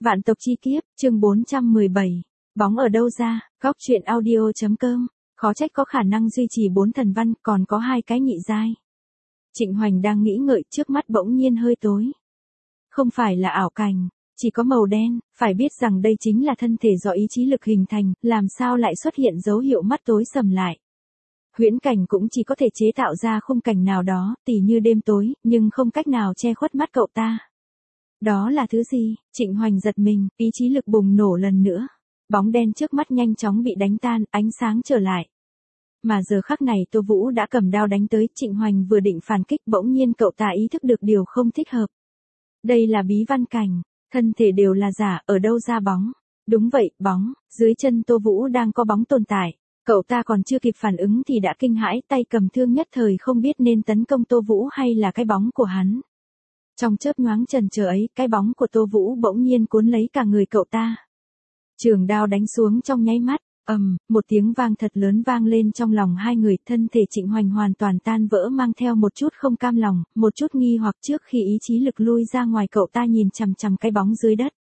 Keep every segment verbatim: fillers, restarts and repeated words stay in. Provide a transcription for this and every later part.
Vạn tộc chi kiếp, chương bốn trăm mười bảy. Bóng ở đâu ra, góc truyện audio.com, khó trách có khả năng duy trì bốn thần văn, còn có hai cái nhị giai. Trịnh Hoành đang nghĩ ngợi, trước mắt bỗng nhiên hơi tối. Không phải là ảo cảnh, chỉ có màu đen, phải biết rằng đây chính là thân thể do ý chí lực hình thành, làm sao lại xuất hiện dấu hiệu mắt tối sầm lại. Huyễn cảnh cũng chỉ có thể chế tạo ra khung cảnh nào đó, tỉ như đêm tối, nhưng không cách nào che khuất mắt cậu ta. Đó là thứ gì? Trịnh Hoành giật mình, ý chí lực bùng nổ lần nữa. Bóng đen trước mắt nhanh chóng bị đánh tan, ánh sáng trở lại. Mà giờ khắc này Tô Vũ đã cầm đao đánh tới, Trịnh Hoành vừa định phản kích bỗng nhiên cậu ta ý thức được điều không thích hợp. Đây là bí văn cảnh, thân thể đều là giả, ở đâu ra bóng? Đúng vậy, bóng, dưới chân Tô Vũ đang có bóng tồn tại. Cậu ta còn chưa kịp phản ứng thì đã kinh hãi, tay cầm thương nhất thời không biết nên tấn công Tô Vũ hay là cái bóng của hắn. Trong chớp nhoáng chần chờ ấy, cái bóng của Tô Vũ bỗng nhiên cuốn lấy cả người cậu ta. Trường đao đánh xuống trong nháy mắt, ầm, một tiếng vang thật lớn vang lên trong lòng hai người, thân thể Trịnh Hoành hoàn toàn tan vỡ mang theo một chút không cam lòng, một chút nghi hoặc trước khi ý chí lực lui ra ngoài cậu ta nhìn chằm chằm cái bóng dưới đất.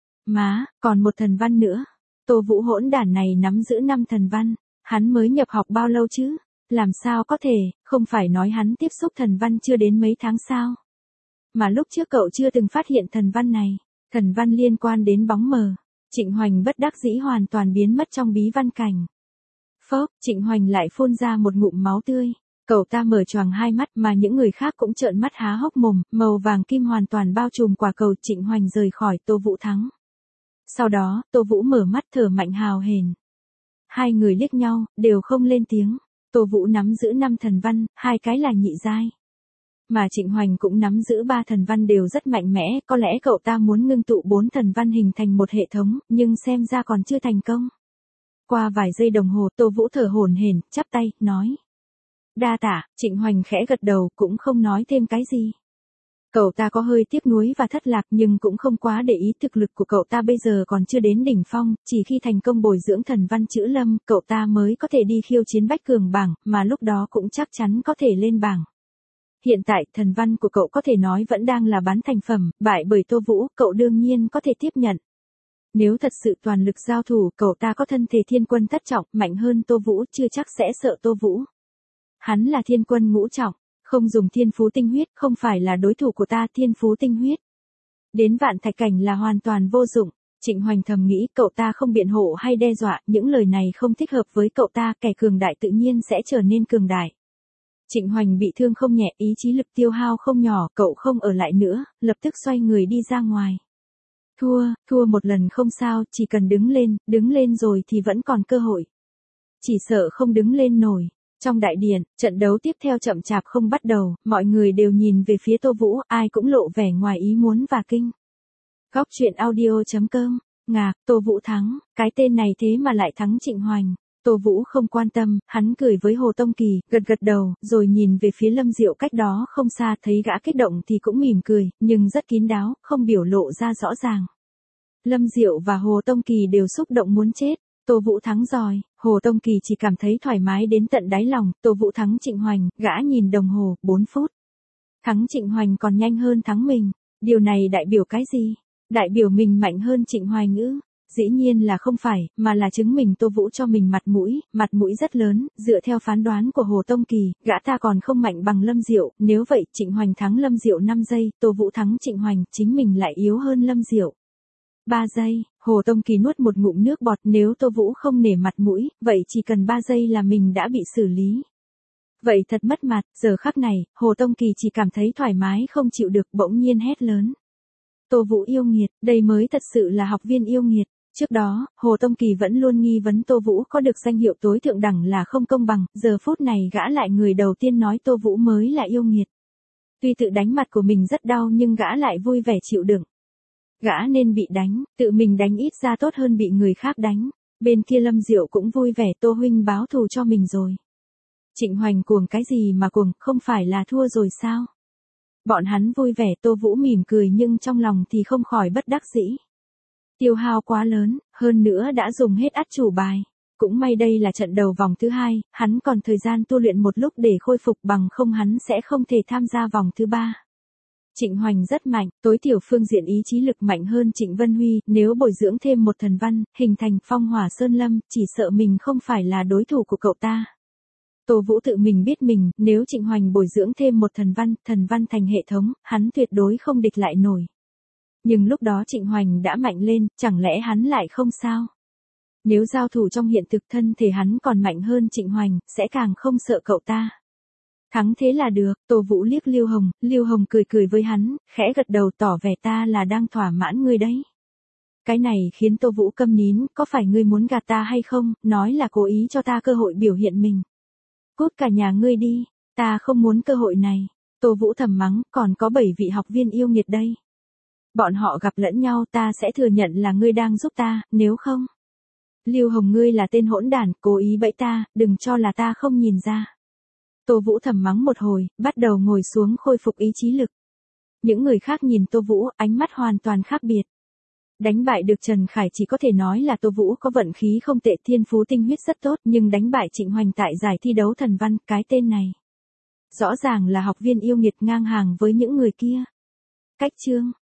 Má, còn một thần văn nữa. Tô Vũ hỗn đản này nắm giữ năm thần văn, hắn mới nhập học bao lâu chứ? Làm sao có thể, không phải nói hắn tiếp xúc thần văn chưa đến mấy tháng sao? Mà lúc trước cậu chưa từng phát hiện thần văn này, thần văn liên quan đến bóng mờ. Trịnh Hoành bất đắc dĩ hoàn toàn biến mất trong bí văn cảnh. Phốc, Trịnh Hoành lại phun ra một ngụm máu tươi. Cậu ta mở choàng hai mắt mà những người khác cũng trợn mắt há hốc mồm, màu vàng kim hoàn toàn bao trùm quả cầu. Trịnh Hoành rời khỏi, Tô Vũ thắng. Sau đó, Tô Vũ mở mắt thở mạnh hào hển. Hai người liếc nhau, đều không lên tiếng. Tô Vũ nắm giữ năm thần văn, hai cái là nhị giai. Mà Trịnh Hoành cũng nắm giữ ba thần văn đều rất mạnh mẽ, có lẽ cậu ta muốn ngưng tụ bốn thần văn hình thành một hệ thống, nhưng xem ra còn chưa thành công. Qua vài giây đồng hồ, Tô Vũ thở hổn hển, chắp tay, nói. Đa tạ, Trịnh Hoành khẽ gật đầu, cũng không nói thêm cái gì. Cậu ta có hơi tiếc nuối và thất lạc nhưng cũng không quá để ý, thực lực của cậu ta bây giờ còn chưa đến đỉnh phong, chỉ khi thành công bồi dưỡng thần văn chữ lâm, cậu ta mới có thể đi khiêu chiến bách cường bảng, mà lúc đó cũng chắc chắn có thể lên bảng. Hiện tại, thần văn của cậu có thể nói vẫn đang là bán thành phẩm, bại bởi Tô Vũ, cậu đương nhiên có thể tiếp nhận. Nếu thật sự toàn lực giao thủ, cậu ta có thân thể thiên quân thất trọng, mạnh hơn Tô Vũ, chưa chắc sẽ sợ Tô Vũ. Hắn là thiên quân ngũ trọng, không dùng thiên phú tinh huyết, không phải là đối thủ của ta, thiên phú tinh huyết. Đến vạn thạch cảnh là hoàn toàn vô dụng. Trịnh Hoành thầm nghĩ, cậu ta không biện hộ hay đe dọa, những lời này không thích hợp với cậu ta, kẻ cường đại tự nhiên sẽ trở nên cường đại. Trịnh Hoành bị thương không nhẹ, ý chí lực tiêu hao không nhỏ, cậu không ở lại nữa, lập tức xoay người đi ra ngoài. Thua, thua một lần không sao, chỉ cần đứng lên, đứng lên rồi thì vẫn còn cơ hội. Chỉ sợ không đứng lên nổi. Trong đại điện, trận đấu tiếp theo chậm chạp không bắt đầu, mọi người đều nhìn về phía Tô Vũ, ai cũng lộ vẻ ngoài ý muốn và kinh. Góc truyện audio.com, ngạc, Tô Vũ thắng, cái tên này thế mà lại thắng Trịnh Hoành. Tô Vũ không quan tâm, hắn cười với Hồ Tông Kỳ, gật gật đầu, rồi nhìn về phía Lâm Diệu cách đó không xa, thấy gã kích động thì cũng mỉm cười, nhưng rất kín đáo, không biểu lộ ra rõ ràng. Lâm Diệu và Hồ Tông Kỳ đều xúc động muốn chết. Tô Vũ thắng rồi, Hồ Tông Kỳ chỉ cảm thấy thoải mái đến tận đáy lòng, Tô Vũ thắng Trịnh Hoành, gã nhìn đồng hồ, bốn phút. Thắng Trịnh Hoành còn nhanh hơn thắng mình, điều này đại biểu cái gì? Đại biểu mình mạnh hơn Trịnh Hoành ư? Dĩ nhiên là không phải, mà là chứng minh Tô Vũ cho mình mặt mũi, mặt mũi rất lớn, dựa theo phán đoán của Hồ Tông Kỳ, gã ta còn không mạnh bằng Lâm Diệu, nếu vậy Trịnh Hoành thắng Lâm Diệu năm giây, Tô Vũ thắng Trịnh Hoành, chính mình lại yếu hơn Lâm Diệu. ba giây, Hồ Tông Kỳ nuốt một ngụm nước bọt, nếu Tô Vũ không nể mặt mũi, vậy chỉ cần ba giây là mình đã bị xử lý. Vậy thật mất mặt, giờ khắc này, Hồ Tông Kỳ chỉ cảm thấy thoải mái không chịu được, bỗng nhiên hét lớn. Tô Vũ yêu nghiệt, đây mới thật sự là học viên yêu nghiệt. Trước đó, Hồ Tông Kỳ vẫn luôn nghi vấn Tô Vũ có được danh hiệu tối thượng đẳng là không công bằng, giờ phút này gã lại người đầu tiên nói Tô Vũ mới là yêu nghiệt. Tuy tự đánh mặt của mình rất đau nhưng gã lại vui vẻ chịu đựng. Gã nên bị đánh, tự mình đánh ít ra tốt hơn bị người khác đánh. Bên kia Lâm Diệu cũng vui vẻ, Tô huynh báo thù cho mình rồi. Trịnh Hoành cuồng cái gì mà cuồng, không phải là thua rồi sao? Bọn hắn vui vẻ, Tô Vũ mỉm cười nhưng trong lòng thì không khỏi bất đắc dĩ. Tiêu hao quá lớn, hơn nữa đã dùng hết át chủ bài. Cũng may đây là trận đầu vòng thứ hai, hắn còn thời gian tu luyện một lúc để khôi phục, bằng không hắn sẽ không thể tham gia vòng thứ ba. Trịnh Hoành rất mạnh, tối thiểu phương diện ý chí lực mạnh hơn Trịnh Vân Huy, nếu bồi dưỡng thêm một thần văn, hình thành phong hỏa sơn lâm, chỉ sợ mình không phải là đối thủ của cậu ta. Tô Vũ tự mình biết mình, nếu Trịnh Hoành bồi dưỡng thêm một thần văn, thần văn thành hệ thống, hắn tuyệt đối không địch lại nổi. Nhưng lúc đó Trịnh Hoành đã mạnh lên, chẳng lẽ hắn lại không sao? Nếu giao thủ trong hiện thực thân thể hắn còn mạnh hơn Trịnh Hoành, sẽ càng không sợ cậu ta. Thắng thế là được, Tô Vũ liếc Lưu Hồng, Lưu Hồng cười cười với hắn, khẽ gật đầu tỏ vẻ ta là đang thỏa mãn ngươi đấy. Cái này khiến Tô Vũ câm nín, có phải ngươi muốn gạt ta hay không, nói là cố ý cho ta cơ hội biểu hiện mình. Cút cả nhà ngươi đi, ta không muốn cơ hội này. Tô Vũ thầm mắng, còn có bảy vị học viên yêu nghiệt đây. Bọn họ gặp lẫn nhau ta sẽ thừa nhận là ngươi đang giúp ta, nếu không. Lưu Hồng ngươi là tên hỗn đản, cố ý bẫy ta, đừng cho là ta không nhìn ra. Tô Vũ thầm mắng một hồi, bắt đầu ngồi xuống khôi phục ý chí lực. Những người khác nhìn Tô Vũ, ánh mắt hoàn toàn khác biệt. Đánh bại được Trần Khải chỉ có thể nói là Tô Vũ có vận khí không tệ, thiên phú tinh huyết rất tốt, nhưng đánh bại Trịnh Hoành tại giải thi đấu thần văn, cái tên này. Rõ ràng là học viên yêu nghiệt ngang hàng với những người kia. Cách chương